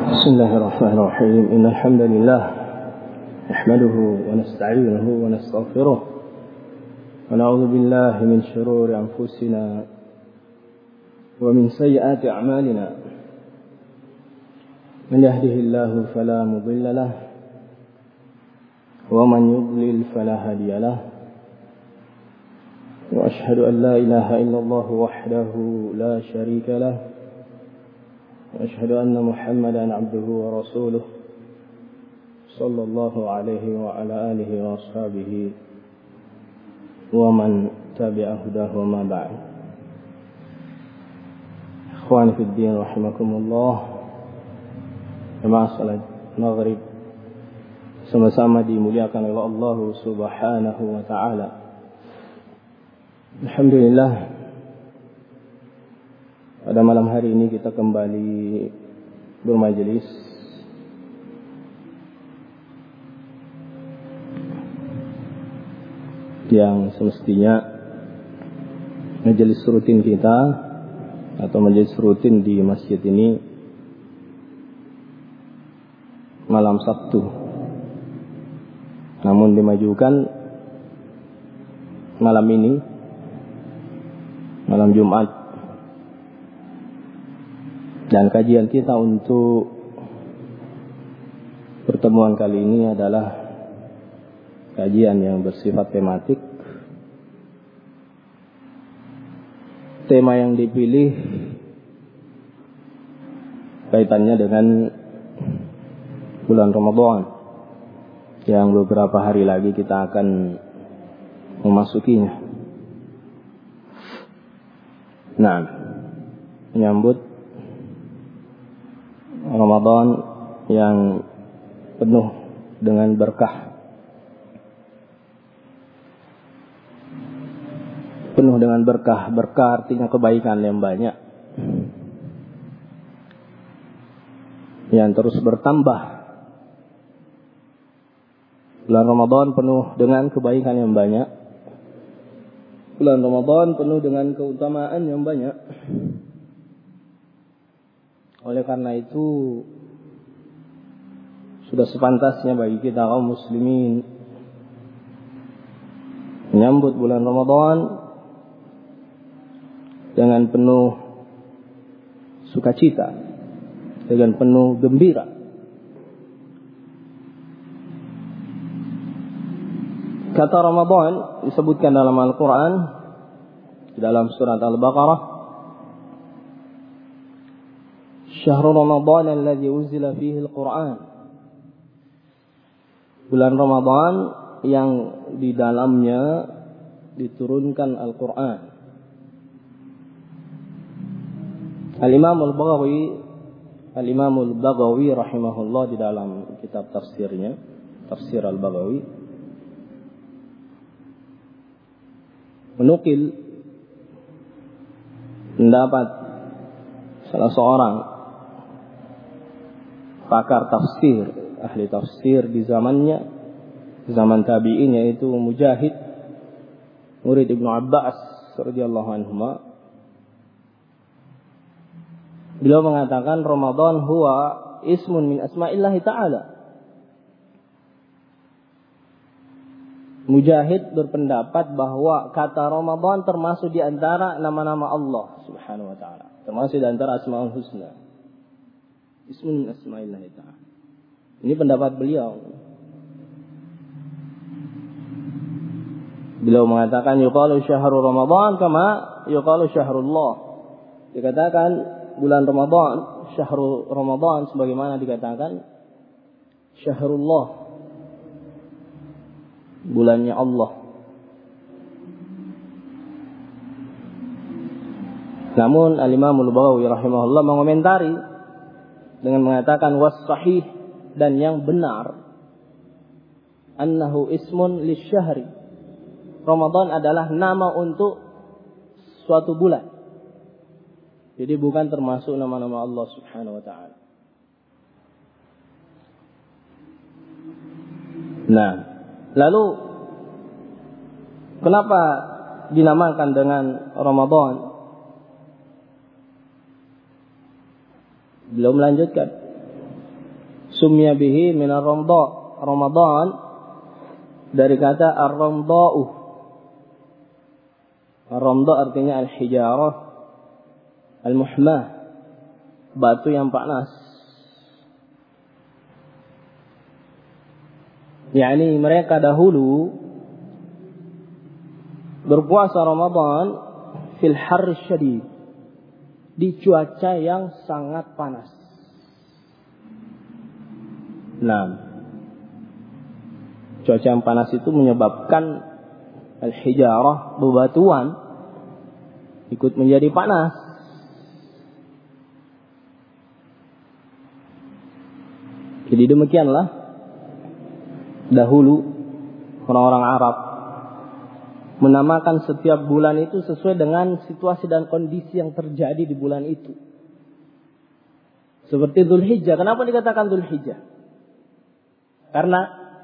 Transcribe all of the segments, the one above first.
بسم الله الرحمن الرحيم إن الحمد لله نحمده ونستعينه ونستغفره ونعوذ بالله من شرور أنفسنا ومن سيئات أعمالنا من يهده الله فلا مضل له ومن يضلل فلا هادي له وأشهد أن لا إله إلا الله وحده لا شريك له وأشهد أن محمدا عبده ورسوله صلى الله عليه وعلى آله وأصحابه ومن تبع هداه وما بعد. Ikhwani fi din rahimakumullah, jamaah salat maghrib sama-sama dimuliakan oleh Allah Subhanahu wa taala. Alhamdulillah, pada malam hari ini kita kembali bermajelis yang semestinya majelis rutin kita atau majelis rutin di masjid ini malam Sabtu, namun dimajukan malam ini, malam Jumat. Dan kajian kita untuk pertemuan kali ini adalah kajian yang bersifat tematik. Tema yang dipilih kaitannya dengan bulan Ramadan yang beberapa hari lagi kita akan memasukinya. Nah, menyambut Ramadan yang penuh dengan berkah, penuh dengan berkah. Berkah artinya kebaikan yang banyak yang terus bertambah. Bulan Ramadan penuh dengan kebaikan yang banyak. Bulan Ramadan penuh dengan keutamaan yang banyak. Oleh karena itu, sudah sepantasnya bagi kita kaum muslimin menyambut bulan Ramadan dengan penuh sukacita, dengan penuh gembira. Kata Ramadan disebutkan dalam Al-Quran, dalam surat Al-Baqarah, Syahrul Ramadan alladzi unzila fihi al-Qur'an. Bulan Ramadan yang di dalamnya diturunkan Al-Qur'an. Al-Imam Al-Baghawi rahimahullah di dalam kitab tafsirnya, Tafsir Al-Baghawi, menukil pendapat salah seorang pakar tafsir, ahli tafsir di zamannya, zaman tabi'in, yaitu Mujahid, murid Ibnu Abbas radhiyallahu anhuma. Beliau mengatakan Ramadan huwa ismun min asma'illah ta'ala. Mujahid berpendapat bahwa kata Ramadan termasuk di antara nama-nama Allah Subhanahu wa taala, termasuk di antara Asmaul Husna. Ismun min asma'illah ta'ala. Ini pendapat beliau. Beliau mengatakan yuqalu syahrul Ramadan kama yuqalu syahrullah. Dikatakan bulan Ramadan, syahrul Ramadan sebagaimana dikatakan syahrullah, bulannya Allah. Namun Al-Imam Al-Baghawi rahimahullah mengomentari dengan mengatakan was-sahih, dan yang benar, annahu ismun lisyahri. Ramadan adalah nama untuk suatu bulan. Jadi bukan termasuk nama-nama Allah Subhanahu wa taala. Nah, lalu kenapa dinamakan dengan Ramadan? Beliau melanjutkan, Sumya bihi min ar-ramda. Ramadan dari kata ar-ramda'u. Ar-ramda artinya al-hijarah al-muhmah, batu yang panas. Yani mereka dahulu berpuasa Ramadan fil har syadid, di cuaca yang sangat panas. Nah, cuaca yang panas itu menyebabkan al-hijarah, bebatuan, ikut menjadi panas. Jadi demikianlah dahulu orang-orang Arab menamakan setiap bulan itu sesuai dengan situasi dan kondisi yang terjadi di bulan itu. Seperti Dzulhijjah. Kenapa dikatakan Dzulhijjah? Karena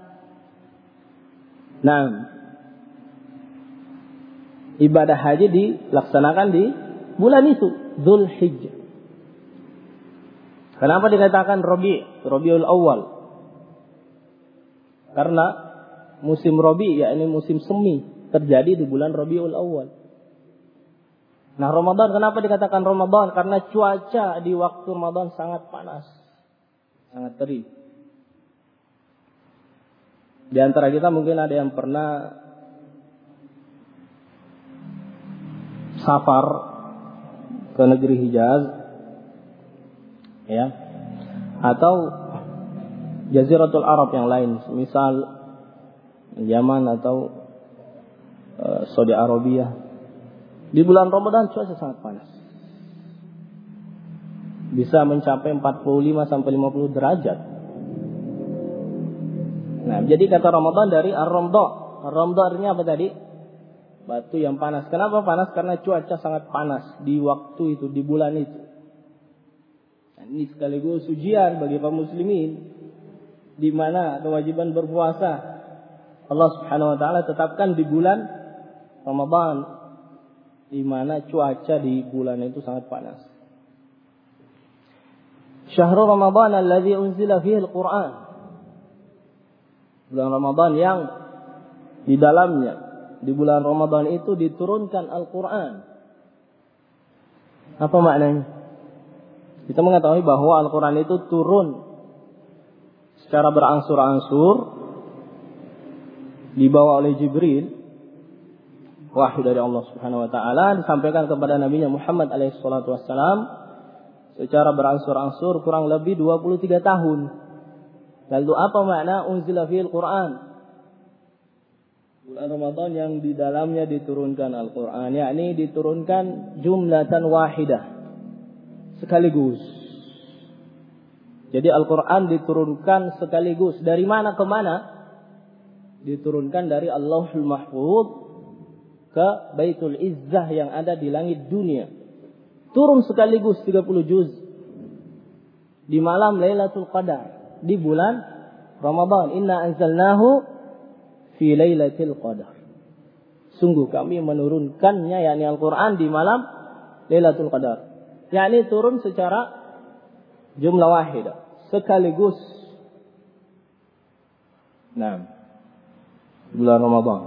ibadah haji dilaksanakan di bulan itu, Dzulhijjah. Kenapa dikatakan Rabiul Awal? Karena musim Rabi, yakni musim semi, terjadi di bulan Rabiul Awal. Nah, Ramadan kenapa dikatakan Ramadan? Karena cuaca di waktu Ramadan sangat panas, sangat terik. Di antara kita mungkin ada yang pernah safar ke negeri Hijaz, ya, atau Jaziratul Arab yang lain, misal Yaman atau Saudi Arabia. Di bulan Ramadan cuaca sangat panas, bisa mencapai 45 sampai 50 derajat. Nah, jadi kata Ramadan dari ar-ramda. Ar-ramda artinya apa tadi? Batu yang panas. Kenapa panas? Karena cuaca sangat panas di waktu itu, di bulan itu. Nah, ini sekaligus ujian bagi kaum muslimin, di mana kewajiban berpuasa Allah Subhanahu wa taala tetapkan di bulan Ramadan, di mana cuaca di bulan itu sangat panas. Syahrul Ramadan alladzi unzila fihi al-Qur'an. Bulan Ramadan yang di dalamnya, di bulan Ramadan itu diturunkan Al-Qur'an. Apa maknanya? Kita mengetahui bahwa Al-Qur'an itu turun secara berangsur-angsur, dibawa oleh Jibril, wahyu dari Allah Subhanahu wa taala, disampaikan kepada Nabi Muhammad alaihi salatu wassalam secara berangsur-angsur kurang lebih 23 tahun. Lalu apa makna unzila fil Qur'an? Bulan Ramadan yang di dalamnya diturunkan Al-Qur'an, yakni diturunkan jumlatan wahidah, sekaligus. Jadi Al-Quran diturunkan sekaligus. Dari mana ke mana? Diturunkan dari Allahul Mahfuz ke Baitul Izzah yang ada di langit dunia. Turun sekaligus 30 juz. Di malam Lailatul Qadar, di bulan Ramadan. Inna anzalnahu fi Lailatul Qadar. Sungguh kami menurunkannya, yakni Al-Quran, di malam Lailatul Qadar. Yakni turun secara jumlah wahidah, sekaligus. Nah, bulan Ramadan.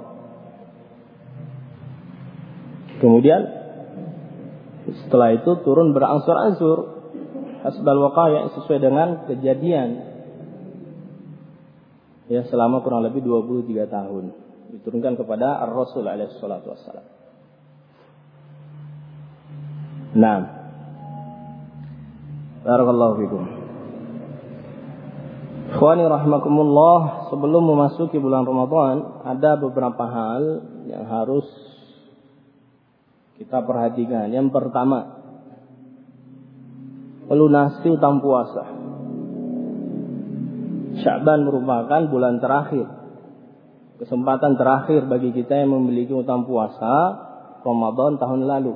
Kemudian setelah itu turun berangsur-angsur hasbal waqaya', sesuai dengan kejadian. Ya, selama kurang lebih 23 tahun diturunkan kepada Ar-Rasul alaihi salatu wassalam. Nah, barakallahu fikum. Ikhwani rahimakumullah, sebelum memasuki bulan Ramadan ada beberapa hal yang harus kita perhatikan. Yang pertama, melunasi utang puasa. Sya'ban merupakan bulan terakhir, kesempatan terakhir bagi kita yang memiliki utang puasa Ramadan tahun lalu,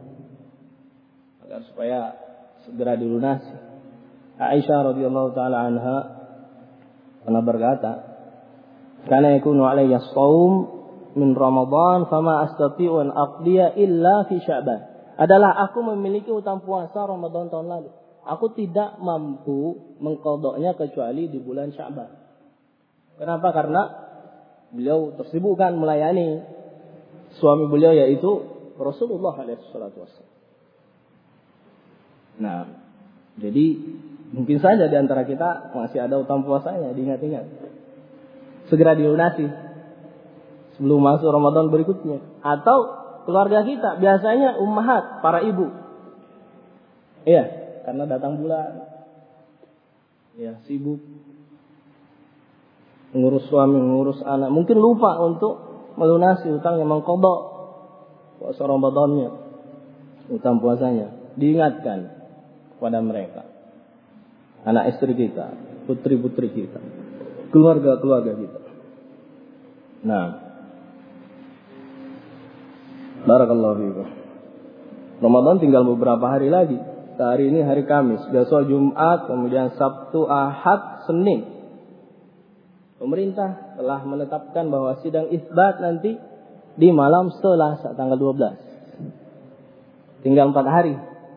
agar supaya segera dilunasi. Aisyah radhiyallahu taala anha pernah berkata, "Kana yakunu alayya shaum min Ramadan fama astati'u an aqdiya illa fi Sya'ban." Adalah aku memiliki utang puasa Ramadan tahun lalu. aku tidak mampu mengqadanya kecuali di bulan Sya'ban. Kenapa? Karena beliau tersibukkan melayani suami beliau yaitu Rasulullah SAW. Nah, jadi mungkin saja di antara kita masih ada utang puasanya, diingat-ingat. Segera dilunasi sebelum masuk Ramadan berikutnya. Atau keluarga kita, biasanya ummahat, para ibu. Iya, karena datang bulan. Ya, sibuk mengurus suami, mengurus anak. Mungkin lupa untuk melunasi utang yang mengqadha puasa Ramadannya, utang puasanya. Diingatkan kepada mereka. Anak istri kita, putri-putri kita, keluarga-keluarga kita. Nah, barakallahu fiikum. Ramadan tinggal beberapa hari lagi. Hari ini hari Kamis, besok Jumat, kemudian Sabtu, Ahad, Senin. Pemerintah telah menetapkan bahwa sidang isbat nanti di malam Selasa tanggal 12. Tinggal 4 hari.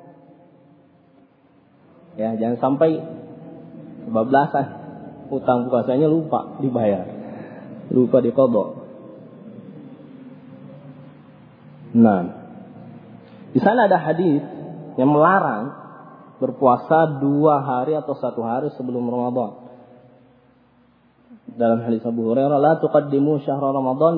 Ya, jangan sampai kebablasan. Utang puasanya lupa dibayar. Lupa diqadha. Nah, di sana ada hadis yang melarang berpuasa 2 hari atau 1 hari sebelum Ramadan. Dalam hadis Abu Hurairah, la tuqaddimu syahra Ramadan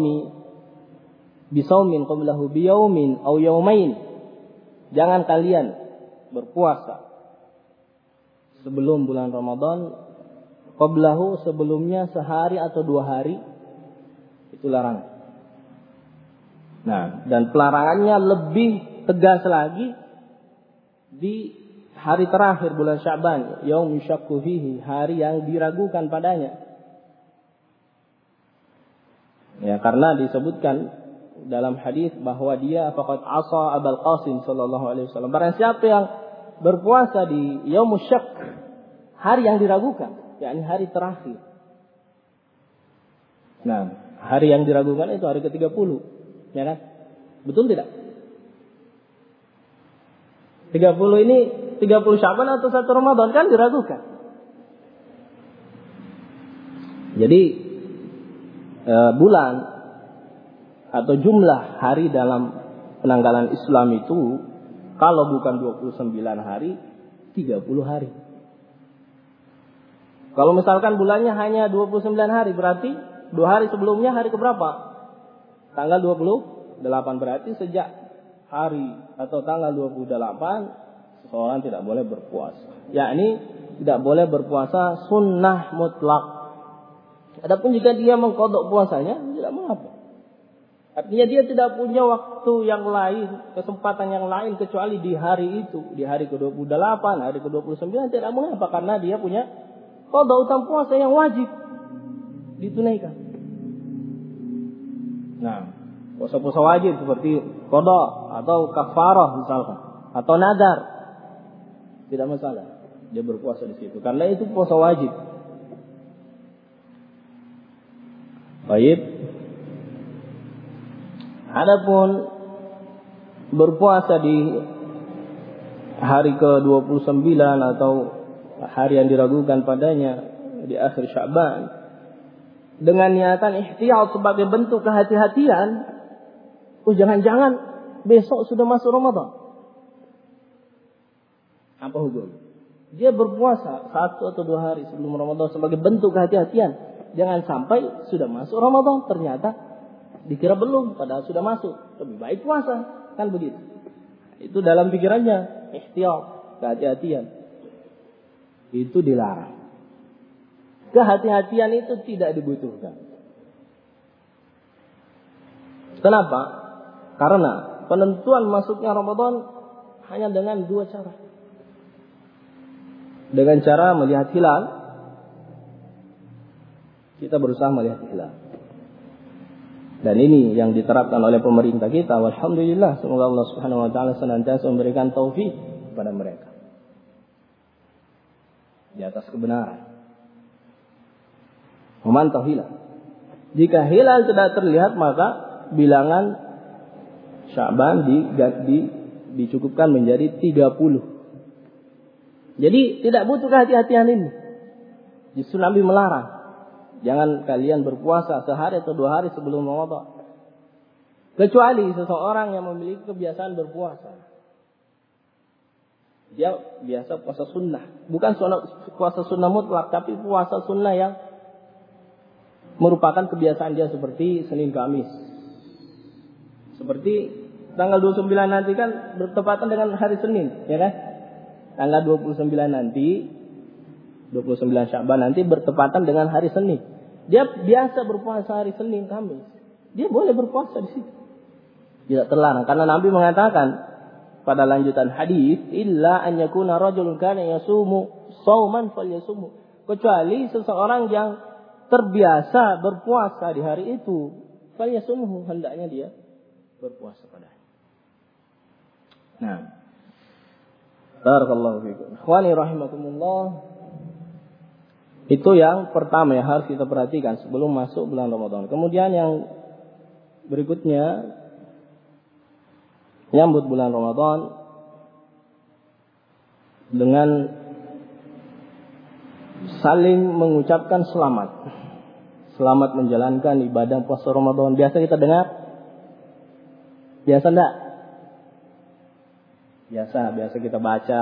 bisaumin qablahu biyaumin aw yaumain. Jangan kalian berpuasa sebelum bulan Ramadan qablahu, sebelumnya sehari atau 2 hari. Itu larangan. Nah, dan pelarangannya lebih tegas lagi di hari terakhir bulan Sya'ban, yaum yusyakku fihi, hari yang diragukan padanya. Ya, karena disebutkan dalam hadis bahwa dia faqad asa Abul Qasim sallallahu alaihi wasallam. Barang siapa yang berpuasa di yaum syak, hari yang diragukan, yakni hari terakhir. Nah, hari yang diragukan itu hari ke-30, ya kan? Betul tidak? 30 ini 30 Sya'ban atau 1 Ramadan, kan diragukan. Jadi bulan atau jumlah hari dalam penanggalan Islam itu kalau bukan 29 hari, 30 hari. Kalau misalkan bulannya hanya 29 hari, berarti 2 hari sebelumnya hari keberapa? Tanggal 28, berarti sejak hari atau tanggal 28 seseorang tidak boleh berpuasa. Yakni tidak boleh berpuasa sunnah mutlak. Adapun jika dia mengqadha puasanya, tidak mengapa. Artinya dia tidak punya waktu yang lain, kesempatan yang lain kecuali di hari itu, di hari ke-28, hari ke-29, tidak mengapa karena dia punya qadha utang puasa yang wajib ditunaikan. Nah, puasa-puasa wajib seperti qadha atau kafarah misalkan, atau nadar, tidak masalah dia berpuasa di situ karena itu puasa wajib. Baik. Adapun berpuasa di hari ke-29 atau hari yang diragukan padanya di akhir Sya'ban dengan niatan ihtiyat sebagai bentuk kehati-hatian, jangan-jangan besok sudah masuk Ramadan. Apa hukum? Dia berpuasa 1 atau 2 hari sebelum Ramadan sebagai bentuk kehati-hatian. Jangan sampai sudah masuk Ramadan ternyata dikira belum, padahal sudah masuk. Lebih baik puasa, kan begitu. Itu dalam pikirannya ihtiyat, kehati-hatian. Itu dilarang. Kehati-hatian itu tidak dibutuhkan. Kenapa? Karena penentuan masuknya Ramadan hanya dengan 2 cara. Dengan cara melihat hilal, kita berusaha melihat hilal. Dan ini yang diterapkan oleh pemerintah kita. Alhamdulillah, semoga Allah Subhanahu wa taala senantiasa memberikan taufik kepada mereka di atas kebenaran. Memantau hilal. Jika hilal tidak terlihat, maka bilangan Sya'ban dicukupkan menjadi 30. Jadi tidak butuh kehati-hatian ini. Justru Nabi melarang. Jangan kalian berpuasa sehari atau 2 hari sebelum Ramadan. Kecuali seseorang yang memiliki kebiasaan berpuasa. Dia biasa puasa sunnah. Bukan puasa sunnah mutlak, tapi puasa sunnah yang merupakan kebiasaan dia seperti Senin Kamis. Seperti tanggal 29 nanti kan bertepatan dengan hari Senin, ya kan? Tanggal 29 nanti, 29 Sya'ban nanti bertepatan dengan hari Senin. Dia biasa berpuasa hari Senin, Kamis. Dia boleh berpuasa di situ. Tidak terlarang. Karena Nabi mengatakan pada lanjutan hadis, illa an yakuna rajulun kana yasumu shauman falyasumhu. Kecuali seseorang yang terbiasa berpuasa di hari itu, falyasumhu, hendaknya dia berpuasa padanya. Nah, barakallahu fikum. Ikhwani rahimakumullah. Itu yang pertama yang harus kita perhatikan sebelum masuk bulan Ramadan. Kemudian yang berikutnya, menyambut bulan Ramadan dengan saling mengucapkan selamat. Selamat menjalankan ibadah puasa Ramadan. Biasa kita dengar? Biasa enggak? Biasa kita baca.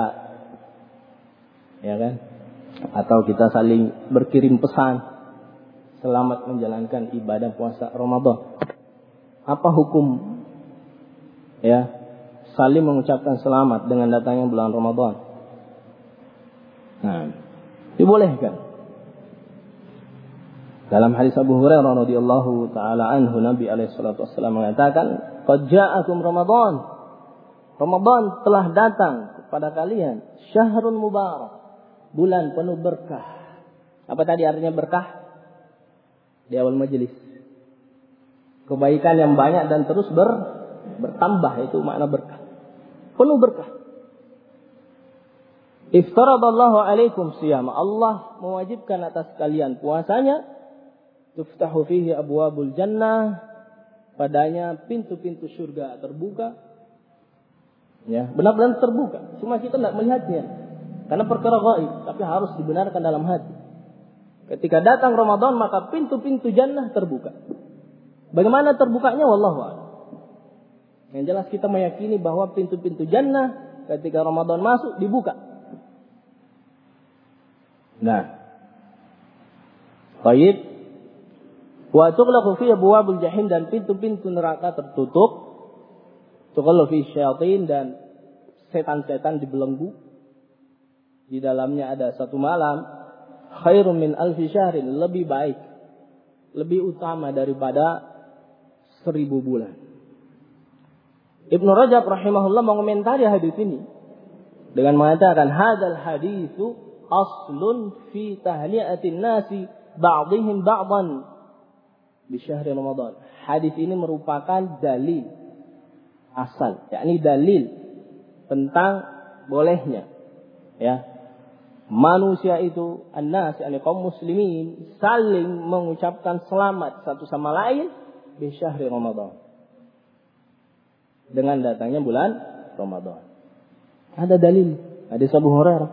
Ya kan? Atau kita saling berkirim pesan. Selamat menjalankan ibadah puasa Ramadan. Apa hukum? Ya, saling mengucapkan selamat dengan datangnya bulan Ramadan. Nah, dibolehkan. Dalam hadis Abu Hurairah radhiyallahu taala anhu, Nabi alaihi salatu wasallam mengatakan, "Qad ja'akum Ramadan." Ramadan telah datang kepada kalian, syahrun mubarak, bulan penuh berkah. Apa tadi artinya berkah? Di awal majelis. Kebaikan yang banyak dan terus bertambah, itu makna berkah. Penuh berkah. Iftaradallahu alaikum siyam. Allah mewajibkan atas kalian puasanya. Tuftahu fihi abwabul jannah. Padanya pintu-pintu surga terbuka. Ya, benar-benar terbuka. Cuma kita tidak melihatnya. Karena perkara gaib, tapi harus dibenarkan dalam hati. Ketika datang Ramadan, maka pintu-pintu jannah terbuka. Bagaimana terbukanya? Wallahu a'lam. Yang jelas kita meyakini bahwa pintu-pintu jannah ketika Ramadan masuk dibuka. Nah, baik. Wa tughlaqu fi abwabil jahim, dan pintu-pintu neraka tertutup. Tughlaqu fi syayatin, dan setan-setan dibelenggu. Di dalamnya ada satu malam, khairun min alfi syahrin, lebih baik, lebih utama daripada 1000 bulan. Ibnu Rajab rahimahullah mengomentari hadis ini dengan mengatakan, hadzal haditsu aslun fi tahliatin nasi ba'dihim ba'dan di syahr Ramadan. Hadis ini merupakan dalil asal, yakni dalil tentang bolehnya, ya, manusia itu, an-nas, yakni kaum muslimin, saling mengucapkan selamat satu sama lain di syahr Ramadan, dengan datangnya bulan Ramadan. Ada dalil, hadis Abu Hurairah.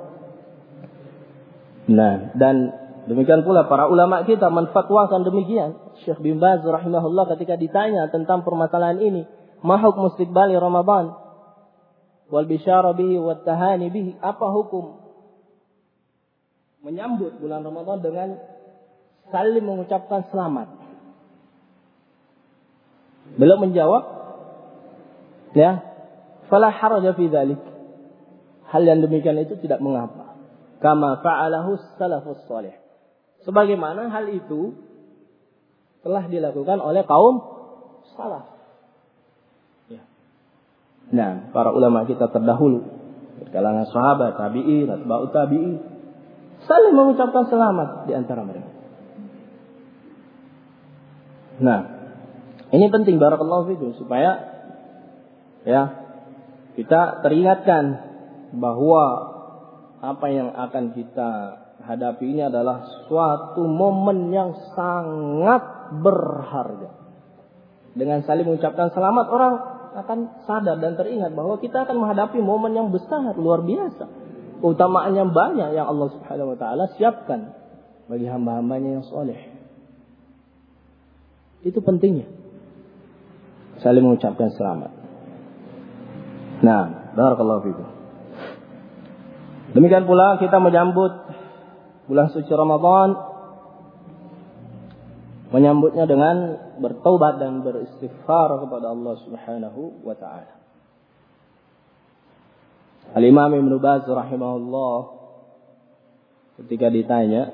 Nah, dan demikian pula para ulama kita menfatwakan demikian. Syekh bin Baz rahimahullah ketika ditanya tentang permasalahan ini, ma hukmu istiqbali Ramadan wal bisyara bihi wat tahani bihi, apa hukum menyambut bulan Ramadan dengan saling mengucapkan selamat? Beliau menjawab, ya, fala haraja fi dzalik. Hal yang demikian itu tidak mengapa. Kama fa'alahu salafus salih. Sebagaimana hal itu telah dilakukan oleh kaum salaf. Ya. Nah, para ulama kita terdahulu, kalangan sahabat, tabi'in, atba'ut tabi'in, saling mengucapkan selamat di antara mereka. Nah, ini penting, barakallahu fikum, supaya ya kita teringatkan bahwa apa yang akan kita hadapi ini adalah suatu momen yang sangat berharga. Dengan saling mengucapkan selamat, orang akan sadar dan teringat bahwa kita akan menghadapi momen yang besar, luar biasa, keutamaan yang banyak yang Allah Subhanahu wa taala siapkan bagi hamba-hambanya yang soleh. Itu pentingnya saling mengucapkan selamat. Nah, barakallahu fikum. Demikian pula kita menyambut bulan suci Ramadan, menyambutnya dengan bertaubat dan beristighfar kepada Allah Subhanahu wa taala. Al-Imam Ibnu Baz rahimahullah ketika ditanya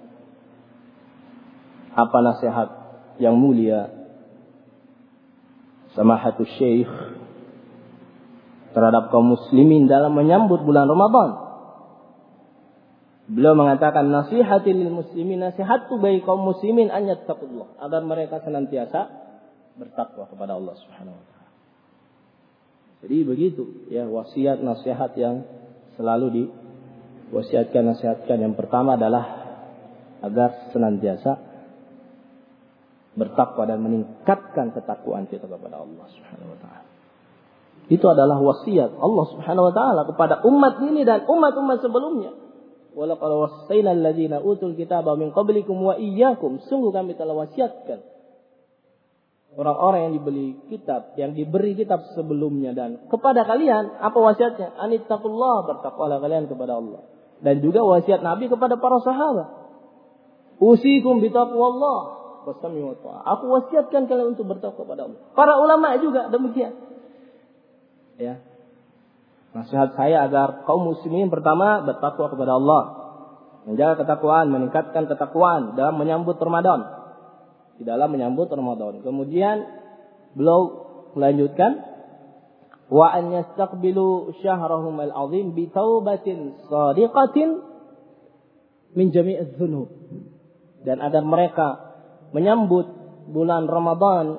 apa nasihat yang mulia Samahatul Syekh terhadap kaum muslimin dalam menyambut bulan Ramadan, beliau mengatakan, nasihati lil muslimin, nasihatku bagi kaum muslimin an yattaqullah, agar mereka senantiasa bertakwa kepada Allah Subhanahu wa taala. Jadi begitu ya, wasiat nasihat yang selalu nasihatkan yang pertama adalah agar senantiasa bertakwa dan meningkatkan ketakwaan kita kepada Allah Subhanahu wa taala. Itu adalah wasiat Allah Subhanahu wa taala kepada umat ini dan umat-umat sebelumnya. Walaqad wassayna alladziina utul kitaba min qablikum wa iyyakum. Sungguh kami telah wasiatkan orang-orang yang diberi kitab sebelumnya dan kepada kalian. Apa wasiatnya? Anittaqullah, bertakwalah kalian kepada Allah. Dan juga wasiat Nabi kepada para sahabat. Usikum bitaqwallah wasami wa ta'ah. Aku wasiatkan kalian untuk bertakwa kepada Allah. Para ulama juga demikian. Ya. Nasihat saya agar kaum muslimin pertama bertakwa kepada Allah, menjaga ketakwaan, meningkatkan ketakwaan dalam menyambut Ramadan. Di dalam menyambut Ramadan. Kemudian beliau melanjutkan, wa an yastaqbilu syahrahum al-'azim bi taubatin shadiqatin min jami'iz dzunub. Dan agar mereka menyambut bulan Ramadan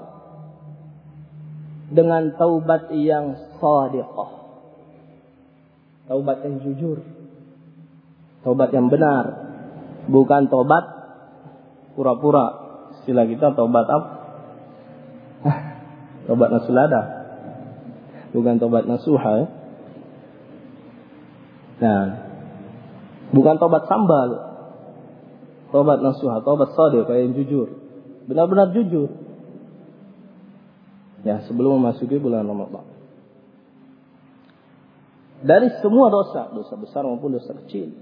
dengan taubat yang shadiqah. Taubat yang jujur. Taubat yang benar. Bukan taubat pura-pura. Istilah kita taubat apa? Taubat nasulada. Bukan taubat nasuha. Ya? Nah, bukan taubat sambal. Taubat nasuha, taubat shadiqah yang jujur. Benar-benar jujur. Ya, sebelum memasuki bulan Ramadan. Dari semua dosa besar maupun dosa kecil.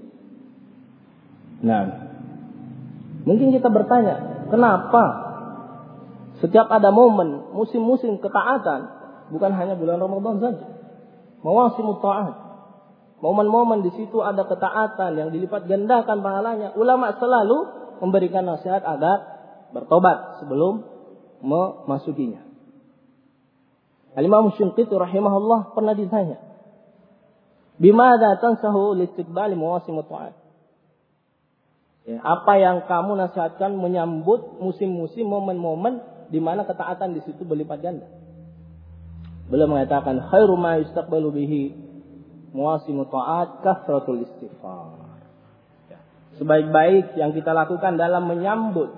Nah, mungkin kita bertanya, kenapa setiap ada momen, musim-musim ketaatan, bukan hanya bulan Ramadan saja, mawasimut ta'at, momen-momen di situ ada ketaatan yang dilipat gandakan pahalanya. Ulama selalu memberikan nasihat agar bertobat sebelum memasukinya. Al-Imam Syinqiti rahimahullah pernah ditanya, bimadza tansahu listiqbal mawasimut ta'at? Ya, apa yang kamu nasihatkan menyambut musim-musim, momen-momen di mana ketaatan di situ berlipat ganda? Beliau mengatakan, khairu ma yustaqbalu bihi mawasimut ta'at kasratul istighfar. Ya, sebaik-baik yang kita lakukan dalam menyambut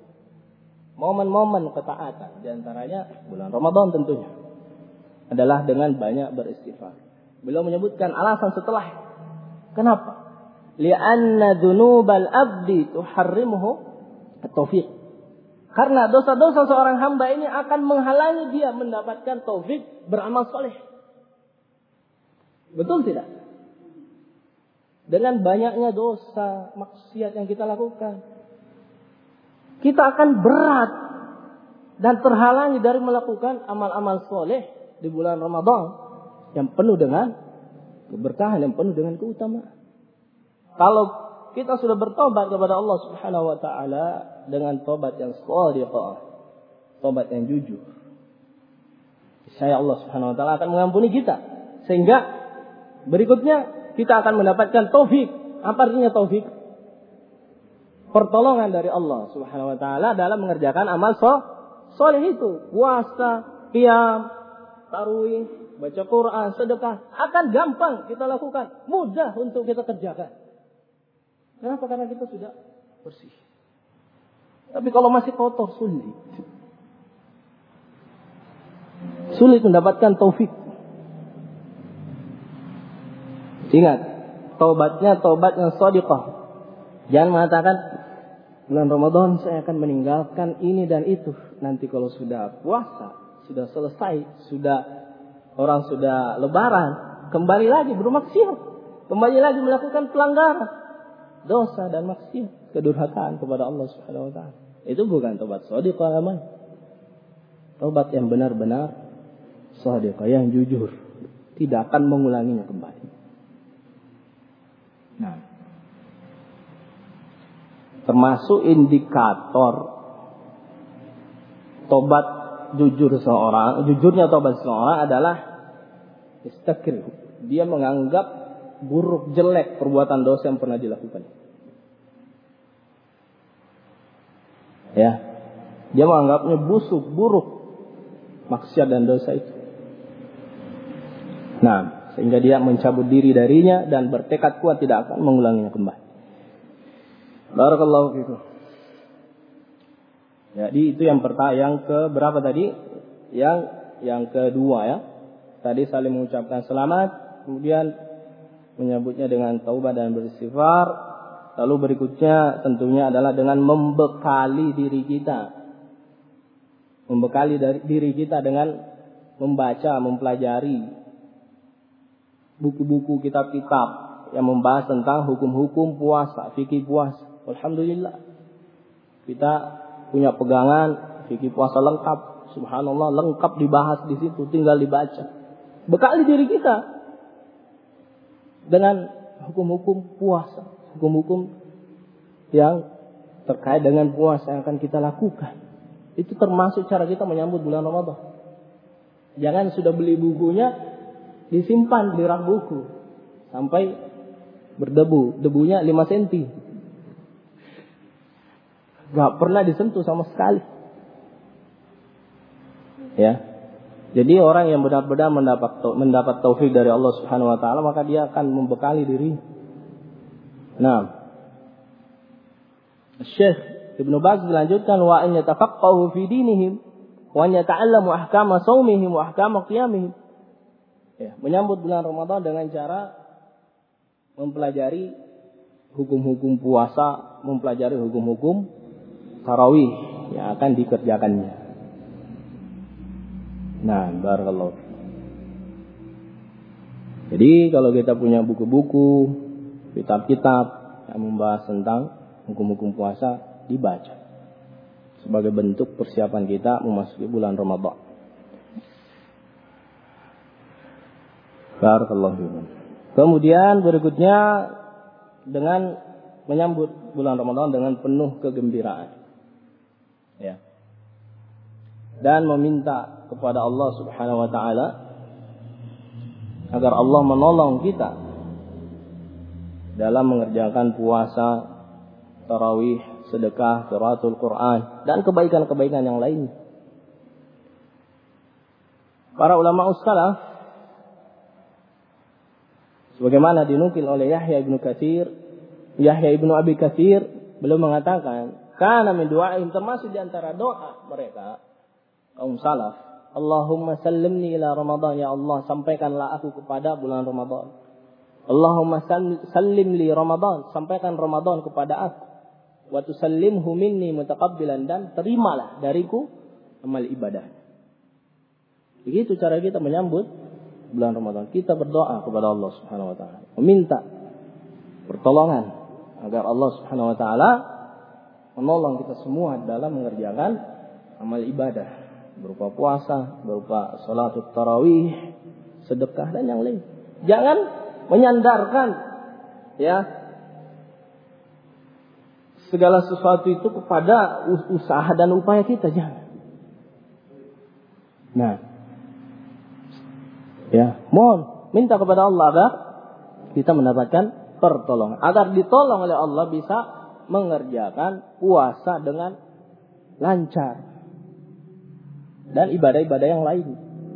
momen-momen ketaatan, di antaranya bulan Ramadan tentunya, adalah dengan banyak beristighfar. Beliau menyebutkan alasan setelah. Kenapa? Li'anna dzunubal abdi tuharrimuhu at-taufiq. Karena dosa-dosa seorang hamba ini akan menghalangi dia mendapatkan taufik beramal soleh. Betul tidak? Dengan banyaknya dosa, maksiat yang kita lakukan, kita akan berat dan terhalangi dari melakukan amal-amal soleh di bulan Ramadan yang penuh dengan keberkahan, yang penuh dengan keutamaan. Kalau kita sudah bertobat kepada Allah Subhanahu wa taala dengan tobat yang shadiqah, tobat yang jujur, saya Allah Subhanahu wa taala akan mengampuni kita, sehingga berikutnya kita akan mendapatkan taufik. Apa artinya taufik? Pertolongan dari Allah Subhanahu wa taala dalam mengerjakan amal soleh itu. Puasa, qiyam, tarawih, baca Quran, sedekah akan gampang kita lakukan, mudah untuk kita kerjakan. Kenapa? Karena kita sudah bersih. Tapi kalau masih kotor, sulit mendapatkan taufik. Ingat, taubatnya taubat yang shadiqah. Jangan mengatakan bulan Ramadan saya akan meninggalkan ini dan itu. Nanti kalau sudah puasa, sudah selesai, orang sudah lebaran, kembali lagi bermaksiat, kembali lagi melakukan pelanggaran, dosa dan maksiat, kedurhakaan kepada Allah Subhanahu wa taala. Itu bukan taubat shadiqah namanya. Taubat yang benar-benar shadiqah, yang jujur, tidak akan mengulanginya kembali. Nah, termasuk indikator tobat jujurnya tobat seseorang adalah istakir. Dia menganggap buruk, jelek perbuatan dosa yang pernah dilakukan. Ya, dia menganggapnya busuk, buruk maksiat dan dosa itu. Nah, sehingga dia mencabut diri darinya dan bertekad kuat tidak akan mengulanginya kembali. Barakallahu fikum. Jadi itu yang keberapa tadi? Yang kedua ya. Tadi saling mengucapkan selamat, kemudian menyambutnya dengan taubat dan beristighfar. Lalu berikutnya tentunya adalah dengan membekali diri kita. Membekali diri kita dengan membaca, mempelajari buku-buku, kitab-kitab yang membahas tentang hukum-hukum puasa, fikih puasa. Alhamdulillah. Kita punya pegangan fikih puasa lengkap. Subhanallah, lengkap dibahas di situ, tinggal dibaca. Bekali diri kita dengan hukum-hukum puasa, hukum-hukum yang terkait dengan puasa yang akan kita lakukan. Itu termasuk cara kita menyambut bulan Ramadan. Jangan sudah beli bukunya disimpan di rak buku sampai berdebu, debunya 5 cm. Gak pernah disentuh sama sekali. Ya. Jadi orang yang benar-benar mendapat taufik dari Allah Subhanahu wa taala, maka dia akan membekali diri. Nah, Syekh Ibnu Baz melanjutkan wa an yatafaqahu fi dinihim wa an yata'allamu ahkama shaumihim wa ahkama qiyamihim. Ya, menyambut bulan Ramadan dengan cara mempelajari hukum-hukum puasa, mempelajari hukum-hukum tarawih yang akan dikerjakannya. Nah, barakallahu. Jadi kalau kita punya buku-buku, kitab-kitab yang membahas tentang hukum-hukum puasa, dibaca sebagai bentuk persiapan kita memasuki bulan Ramadan. Barakallahu. Kemudian berikutnya dengan menyambut bulan Ramadan dengan penuh kegembiraan. Ya. Dan meminta kepada Allah Subhanahu wa taala agar Allah menolong kita dalam mengerjakan puasa, tarawih, sedekah, qiraatul Quran dan kebaikan-kebaikan yang lain. Para ulama salaf sebagaimana dinukil oleh Yahya ibnu Abi Katsir, beliau mengatakan, kana min du'aihim, termasuk di antara doa mereka kaum salaf, Allahumma sallimni ila Ramadan, ya Allah sampaikanlah aku kepada bulan Ramadan. Allahumma sallim li Ramadan, sampaikan Ramadan kepada aku. Wa tusallimhu minni mutaqabbilan, dan terimalah dariku amal ibadah. Begitu cara kita menyambut bulan Ramadan. Kita berdoa kepada Allah Subhanahu wa taala, meminta pertolongan agar Allah Subhanahu wa taala menolong kita semua dalam mengerjakan amal ibadah berupa puasa, berupa salatul tarawih, sedekah dan yang lain. Jangan menyandarkan ya segala sesuatu itu kepada usaha dan upaya kita, jangan. Nah, ya, mohon minta kepada Allah agar kita mendapatkan pertolongan, agar ditolong oleh Allah bisa mengerjakan puasa dengan lancar dan ibadah-ibadah yang lain.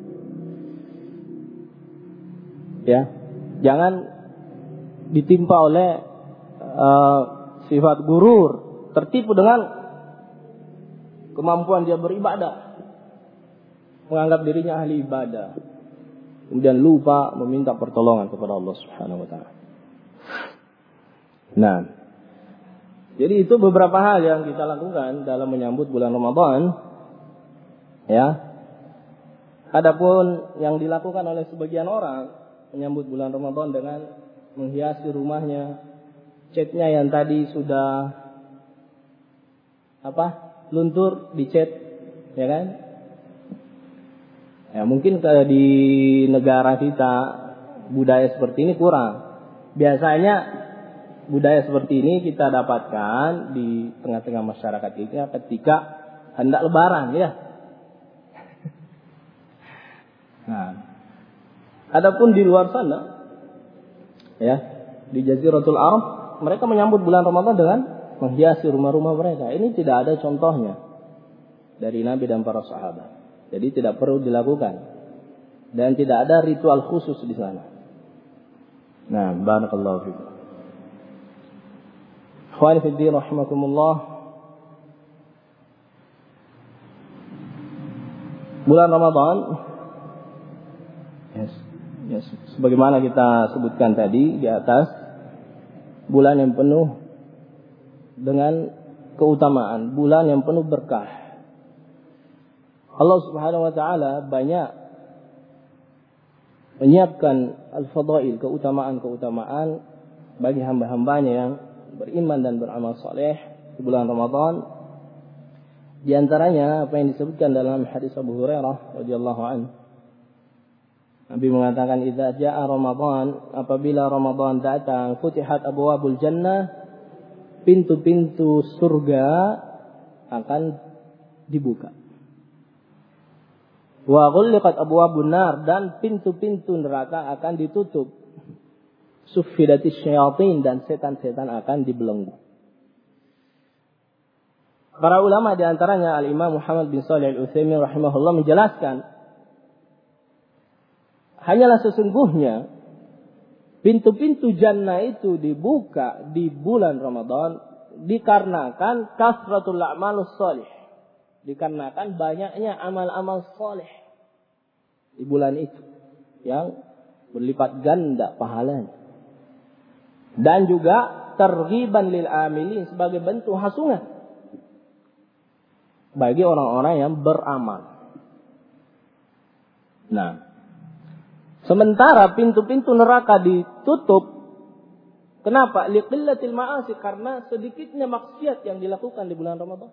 Ya, jangan ditimpa oleh sifat gurur, tertipu dengan kemampuan dia beribadah, menganggap dirinya ahli ibadah, kemudian lupa meminta pertolongan kepada Allah Subhanahu wa taala. Nah, jadi itu beberapa hal yang kita lakukan dalam menyambut bulan Ramadan. Ya. Adapun yang dilakukan oleh sebagian orang menyambut bulan Ramadan dengan menghiasi rumahnya, catnya yang tadi sudah luntur dicat, ya kan? Ya, mungkin di negara kita budaya seperti ini kurang. Biasanya budaya seperti ini kita dapatkan di tengah-tengah masyarakat kita ketika hendak lebaran, ya. Nah, adapun di luar sana, ya, di Jaziratul Arab, mereka menyambut bulan Ramadan dengan menghiasi rumah-rumah mereka. Ini tidak ada contohnya dari Nabi dan para sahabat. Jadi tidak perlu dilakukan dan tidak ada ritual khusus di sana. Nah, barakallahu fikum. Ikhwani fi din rahimakumullah. Bulan Ramadan, yes, sebagaimana kita sebutkan tadi di atas, bulan yang penuh dengan keutamaan, bulan yang penuh berkah. Allah Subhanahu wa taala banyak menyiapkan al-fadail, keutamaan-keutamaan bagi hamba-hambanya yang beriman dan beramal saleh di bulan Ramadan. Di antaranya apa yang disebutkan dalam hadis Abu Hurairah radhiyallahu anhu. Nabi mengatakan, "Idza jaa Ramadan, apabila Ramadan datang, futihat abwabul jannah, pintu-pintu surga akan dibuka. Wa ghulliqat abwabun nar, dan pintu-pintu neraka akan ditutup. Suffidatis syayatin, dan setan-setan akan dibelenggu." Para ulama di antaranya Al-Imam Muhammad bin Shalih Al-Utsaimin rahimahullah menjelaskan, hanyalah sesungguhnya pintu-pintu jannah itu dibuka di bulan Ramadan dikarenakan kasratul a'malus shalih, dikarenakan banyaknya amal-amal saleh di bulan itu yang berlipat ganda pahalanya. Dan juga targhiban lil amilin, sebagai bentuk hasungan bagi orang-orang yang beramal. Nah, sementara pintu-pintu neraka ditutup. Kenapa? Liqillatil ma'asi, karena sedikitnya maksiat yang dilakukan di bulan Ramadan.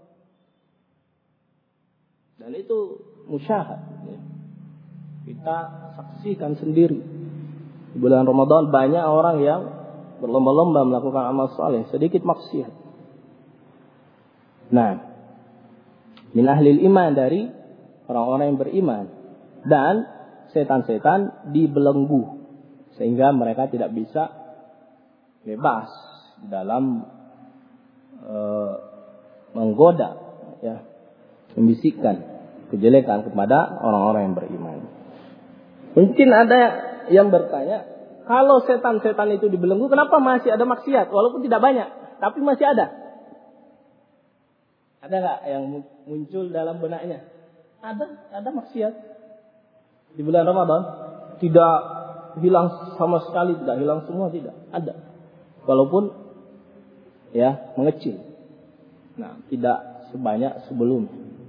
Dan itu musyahad. Kita saksikan sendiri. Di bulan Ramadan banyak orang yang berlomba-lomba melakukan amal saleh, sedikit maksiat. Nah, min ahlil iman, dari orang-orang yang beriman. Dan setan-setan dibelenggu sehingga mereka tidak bisa bebas dalam menggoda, ya, membisikkan kejelekan kepada orang-orang yang beriman. Mungkin ada yang bertanya, kalau setan-setan itu dibelenggu, kenapa masih ada maksiat? Walaupun tidak banyak, tapi masih ada. Ada nggak yang muncul dalam benaknya? Ada maksiat di bulan Ramadan. Tidak hilang sama sekali, tidak hilang semua, tidak. Ada. Walaupun ya mengecil. Nah, tidak sebanyak sebelum.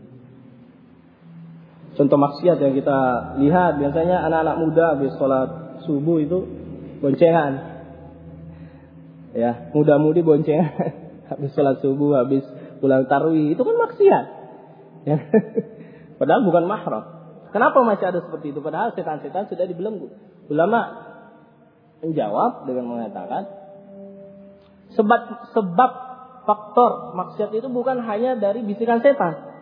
Contoh maksiat yang kita lihat biasanya anak-anak muda habis sholat subuh itu boncengan. Ya, muda-mudi boncengan habis sholat subuh, habis pulang tarawih, itu kan maksiat. Ya. Padahal bukan mahram. Kenapa masih ada seperti itu? Padahal setan-setan sudah dibelenggu. Ulama menjawab dengan mengatakan, sebab faktor maksiat itu bukan hanya dari bisikan setan.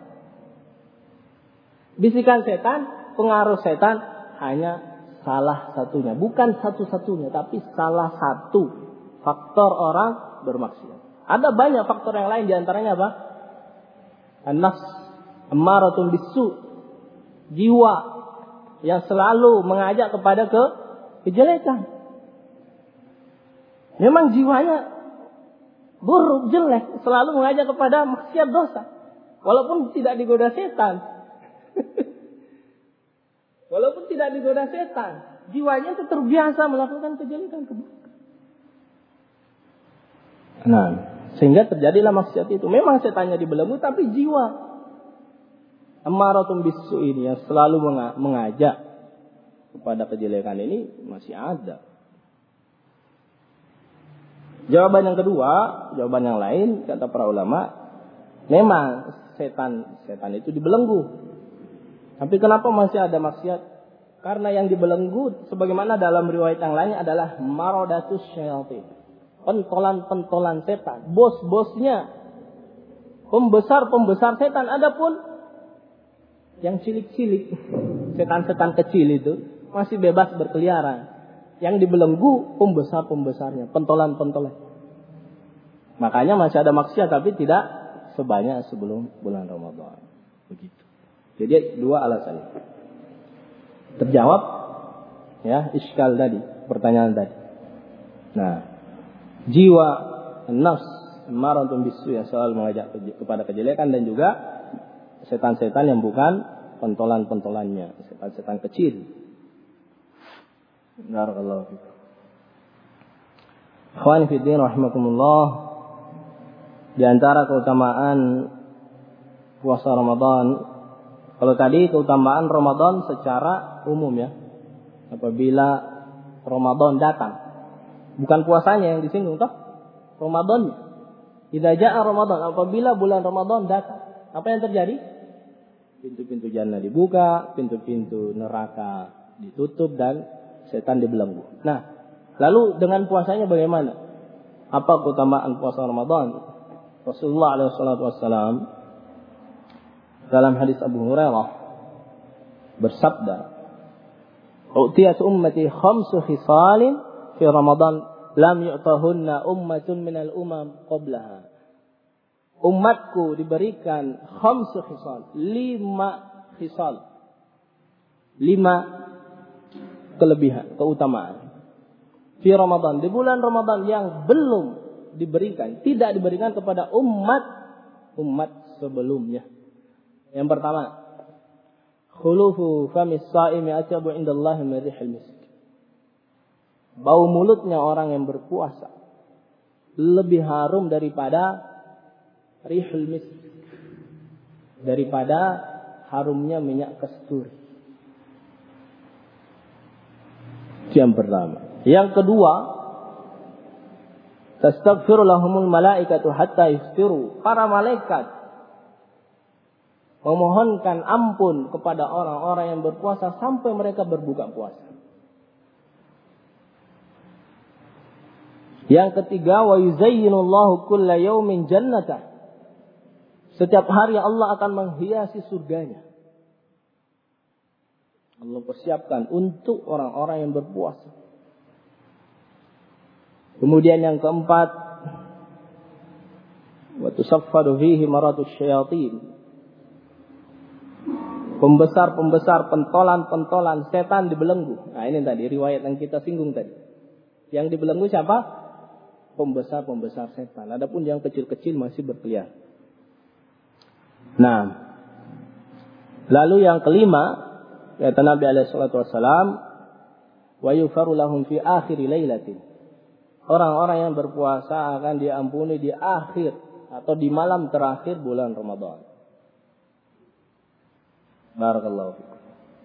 Bisikan setan, pengaruh setan hanya salah satunya. Bukan satu-satunya, tapi salah satu faktor orang bermaksiat. Ada banyak faktor yang lain, diantaranya apa? An-nafs ammaratun bisu, jiwa yang selalu mengajak kepada kejelekan. Memang jiwanya buruk, jelek, selalu mengajak kepada maksiat, dosa. Walaupun tidak digoda setan. Walaupun tidak digoda setan, jiwanya itu terbiasa melakukan kejelekan, keburukan. Nah, sehingga terjadilah maksiat itu. Memang setannya dibelenggu, tapi jiwa ammaratun bisu ini yang selalu mengajak kepada kejelekan ini masih ada. Jawaban yang kedua, jawaban yang lain kata para ulama, memang setan itu dibelenggu. Tapi kenapa masih ada maksiat? Karena yang dibelenggu sebagaimana dalam riwayat yang lain adalah maradatus syayatin. Pentolan-pentolan setan, bos-bosnya, pembesar-pembesar setan. Adapun yang cilik-cilik, setan-setan kecil itu masih bebas berkeliaran. Yang dibelenggu pembesar-pembesarnya, pentolan-pentolan. Makanya masih ada maksiat, tapi tidak sebanyak sebelum bulan Ramadan. Begitu. Jadi dua alasan. Terjawab ya iskal tadi, pertanyaan tadi. Nah, jiwa nafs maradun bisu yang selalu mengajak kepada kejelekan, dan juga setan-setan yang bukan pentolan-pentolannya, setan-setan kecil. Barakallahu fikum. Ikhwani fi din rahimakumullah, di antara keutamaan puasa Ramadan, kalau tadi keutamaan Ramadan secara umum ya, apabila Ramadan datang, bukan puasanya yang disinggung toh, Ramadannya. Idza jaa Ramadan, apabila bulan Ramadan datang, apa yang terjadi? Pintu-pintu jannah dibuka, pintu-pintu neraka ditutup, dan setan dibelenggu. Nah, lalu dengan puasanya bagaimana? Apa keutamaan puasa Ramadan? Rasulullah SAW dalam hadis Abu Hurairah bersabda, "U'tiyat ummati khamsu khisalin fi Ramadan lam yu'tahunna ummatun minal umam qablaha." Umatku diberikan khamsu khisal, 5 khisal. 5 kelebihan, keutamaan. Fi Ramadan, di bulan Ramadan yang belum diberikan, tidak diberikan kepada umat sebelumnya. Yang pertama, khulufu famis shaimi atyabu indallahi min rihil misk. Bau mulutnya orang yang berpuasa lebih harum daripada rihil misk, daripada harumnya minyak kasturi. Yang pertama. Yang kedua, tastaghfiru lahumul malaikatu hatta yuftiru. Para malaikat memohonkan ampun kepada orang-orang yang berpuasa sampai mereka berbuka puasa. Yang ketiga, wa yuzayyinullahu kulla yaumin jannatah. Setiap hari Allah akan menghiasi surganya. Allah persiapkan untuk orang-orang yang berpuasa. Kemudian yang keempat, wa tusaffadu fihi maratus syayatin. Pembesar-pembesar, pentolan-pentolan setan dibelenggu. Nah, ini tadi riwayat yang kita singgung tadi. Yang dibelenggu siapa? Pembesar-pembesar setan. Adapun yang kecil-kecil masih berkeliaran. Nah, lalu yang kelima, kata Nabi alaihi salatu wasalam, wa yughfaru lahum fi akhir lailatin. Orang-orang yang berpuasa akan diampuni di akhir atau di malam terakhir bulan Ramadan. Barakallahu fikum.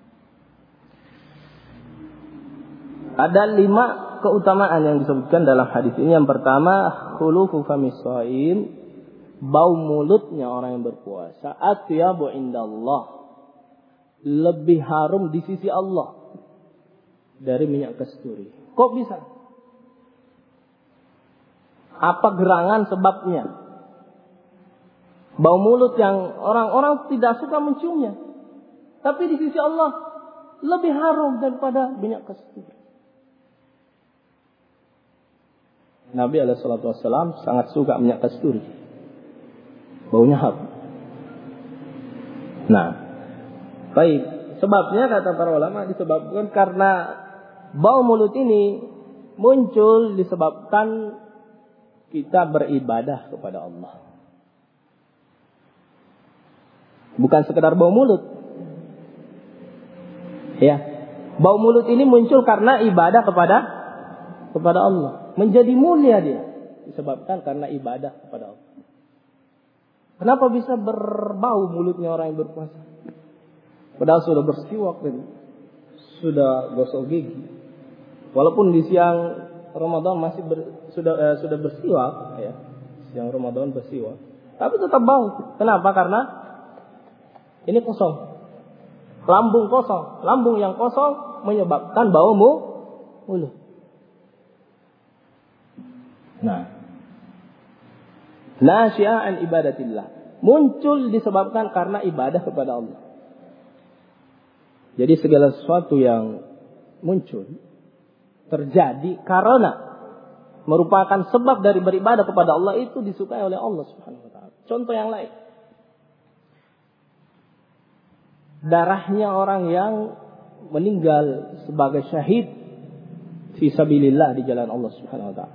Ada 5 keutamaan yang disebutkan dalam hadis ini. Yang pertama, khulufu famis shaim, bau mulutnya orang yang berpuasa, atyabu indallah, lebih harum di sisi Allah dari minyak kasturi. Kok bisa? Apa gerangan sebabnya? Bau mulut yang orang-orang tidak suka menciumnya, tapi di sisi Allah lebih harum daripada minyak kasturi. Nabi SAW sangat suka minyak kasturi. Baunya harum. Nah, baik, sebabnya kata para ulama disebabkan karena bau mulut ini muncul disebabkan kita beribadah kepada Allah. Bukan sekedar bau mulut. Ya, bau mulut ini muncul karena ibadah kepada Allah. Menjadi mulia dia. disebabkan karena ibadah kepada Allah. Kenapa bisa berbau mulutnya orang yang berpuasa? Padahal sudah bersiwak dan sudah gosok gigi. Walaupun di siang Ramadan masih sudah bersiwak, ya. Siang Ramadan bersiwak, tapi tetap bau. Kenapa? Karena ini kosong. Lambung kosong. Lambung yang kosong menyebabkan bau mulut. Nah, nasyi'an ibadatillah, muncul disebabkan karena ibadah kepada Allah. Jadi segala sesuatu yang muncul terjadi karena merupakan sebab dari beribadah kepada Allah, itu disukai oleh Allah Subhanahu wa taala. Contoh yang lain. Darahnya orang yang meninggal sebagai syahid fi sabilillah di jalan Allah Subhanahu wa taala.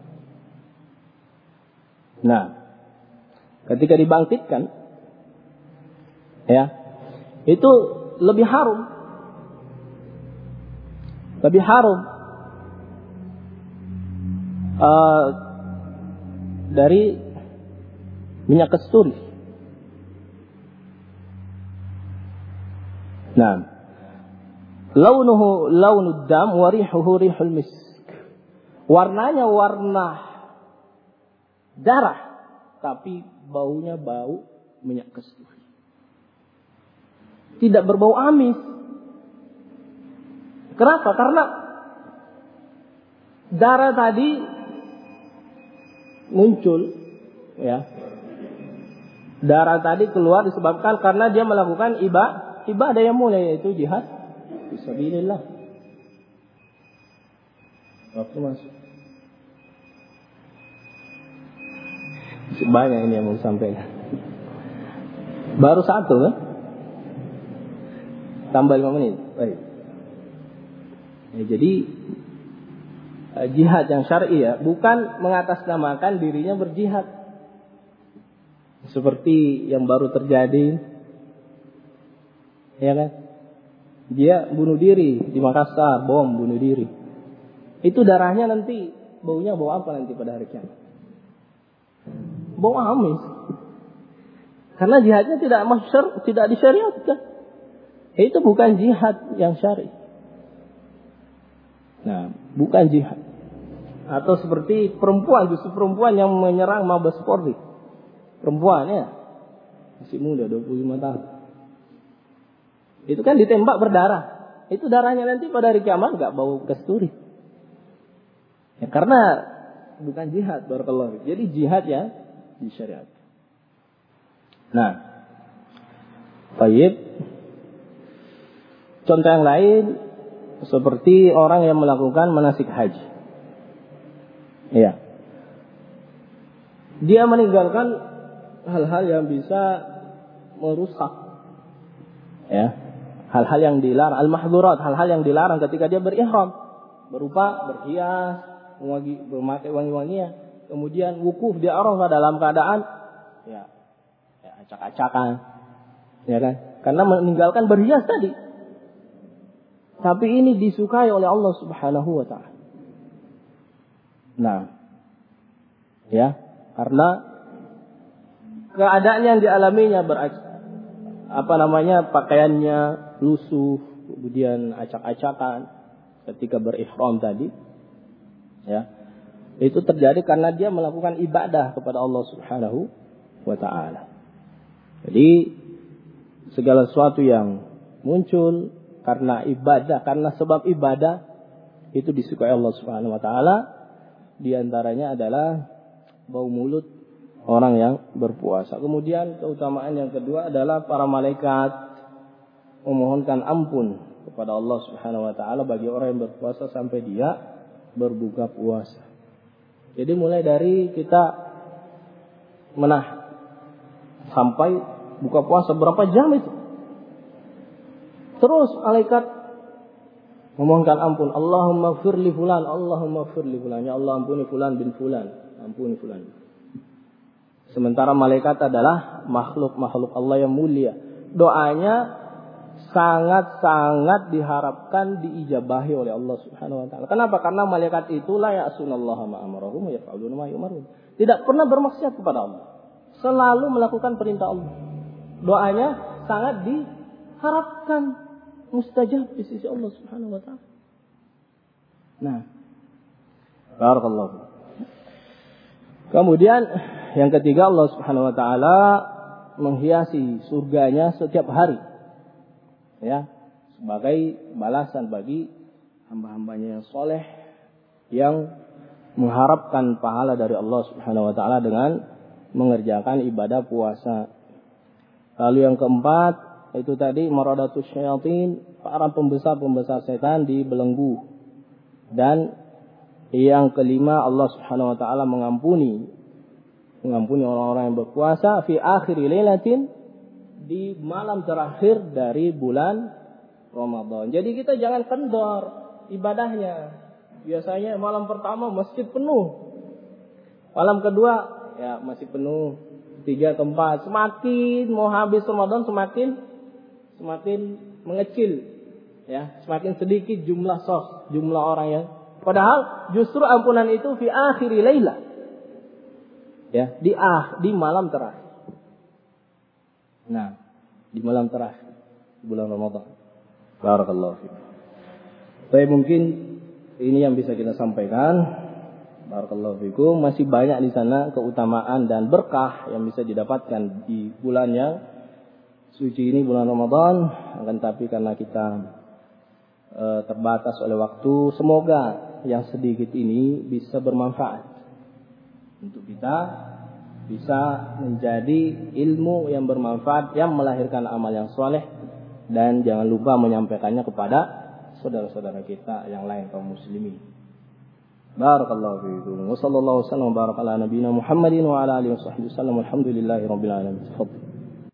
Nah, ketika dibangkitkan, ya, itu lebih harum. Lebih harum dari minyak kasturi. Nah, launuhu launud dam wa rihuhu rihul misk. Warnanya warna darah, tapi baunya bau minyak kasturi. Tidak berbau amis. Kenapa? Karena darah tadi muncul, ya. Darah tadi keluar disebabkan karena dia melakukan ibadah yang mulia, yaitu jihad fisabilillah. Waktu masuk. Banyak ini yang mau sampaikan. Baru satu kan? Tambah 5 menit. Baik. Ya, jadi jihad yang syar'i, ya, bukan mengatasnamakan dirinya berjihad. Seperti yang baru terjadi, ya kan? Dia bunuh diri di Makassar, bom bunuh diri. Itu darahnya nanti baunya bau apa nanti pada hari kiamat? Bau amis. Karena jihadnya tidak disyariatkan. Itu bukan jihad yang syar'i. Nah, bukan jihad. Atau seperti perempuan, justru perempuan yang menyerang Mabes Polri. Perempuan, ya, masih muda, 25 tahun. Itu kan ditembak berdarah. Itu darahnya nanti pada hari kiamat gak bau kasturi. Ya, karena bukan jihad, barakallahu. Jadi jihad ya disyariat. Nah, baik. Contoh yang lain seperti orang yang melakukan manasik haji. Iya. Dia meninggalkan hal-hal yang bisa merusak, ya. Hal-hal yang dilarang, al-mahdzurat, hal-hal yang dilarang ketika dia berihram, berupa berhias, memakai wangi-wangian, kemudian wukuf di Arafah dalam keadaan ya acak-acakan, ya kan? Karena meninggalkan berhias tadi. Tapi ini disukai oleh Allah Subhanahu wa taala. Nah, ya, karena keadaan yang dialaminya pakaiannya lusuh, kemudian acak-acakan ketika berihram tadi, ya, itu terjadi karena dia melakukan ibadah kepada Allah Subhanahu wa taala. Jadi segala sesuatu yang muncul karena ibadah, karena sebab ibadah, itu disukai Allah Subhanahu wa taala. Di antaranya adalah bau mulut orang yang berpuasa. Kemudian keutamaan yang kedua adalah para malaikat memohonkan ampun kepada Allah Subhanahu wa taala bagi orang yang berpuasa sampai dia berbuka puasa. Jadi mulai dari kita sampai buka puasa berapa jam itu? Terus malaikat memohonkan ampun. Allahumma ighfir li fulan, Allahumma ighfir li fulan. Ya Allah, ampuni fulan bin fulan, ampuni fulan. Sementara malaikat adalah makhluk Allah yang mulia. Doanya sangat-sangat diharapkan diijabahi oleh Allah Subhanahu wa taala. Kenapa? Karena malaikat itu la ya'sunallaha ma amarahum wa yaf'aluna ma yu'marun. Tidak pernah bermaksiat kepada Allah. Selalu melakukan perintah Allah. Doanya sangat diharapkan mustajab di sisi Allah Subhanahu wa taala. Nah, barakallahu. Kemudian yang ketiga, Allah Subhanahu wa taala menghiasi surganya setiap hari. Ya, sebagai balasan bagi hamba-hambanya yang soleh yang mengharapkan pahala dari Allah Subhanahu wa taala dengan mengerjakan ibadah puasa. Lalu yang keempat itu tadi maradatus syayatin, para pembesar-pembesar setan dibelenggu. Dan yang kelima, Allah Subhanahu wa taala mengampuni orang-orang yang berpuasa fi akhir lailatin, di malam terakhir dari bulan Ramadan. Jadi kita jangan kendor ibadahnya. Biasanya malam pertama masjid penuh. Malam kedua ya masih penuh. 3 ke 4. Semakin mau habis Ramadan semakin mengecil. Ya, semakin sedikit jumlah orang yang. Padahal justru ampunan itu fi akhir lailah. Ya, di malam terakhir. Nah, di malam terakhir bulan Ramadan. Barakallahu fiik. Baik, mungkin ini yang bisa kita sampaikan. Barakallahu fiikum. Masih banyak di sana keutamaan dan berkah yang bisa didapatkan di bulan yang suci ini, bulan Ramadan. Akan tapi karena kita terbatas oleh waktu, semoga yang sedikit ini bisa bermanfaat untuk kita, bisa menjadi ilmu yang bermanfaat, yang melahirkan amal yang soleh, dan jangan lupa menyampaikannya kepada saudara-saudara kita yang lain kaum muslimin. Barakallahu fiikum. Wa sallallahu wasallam wa baraka ala nabiyyina Muhammadin wa ala alihi washabbihi wasallam. Alhamdulillahirabbil alamin.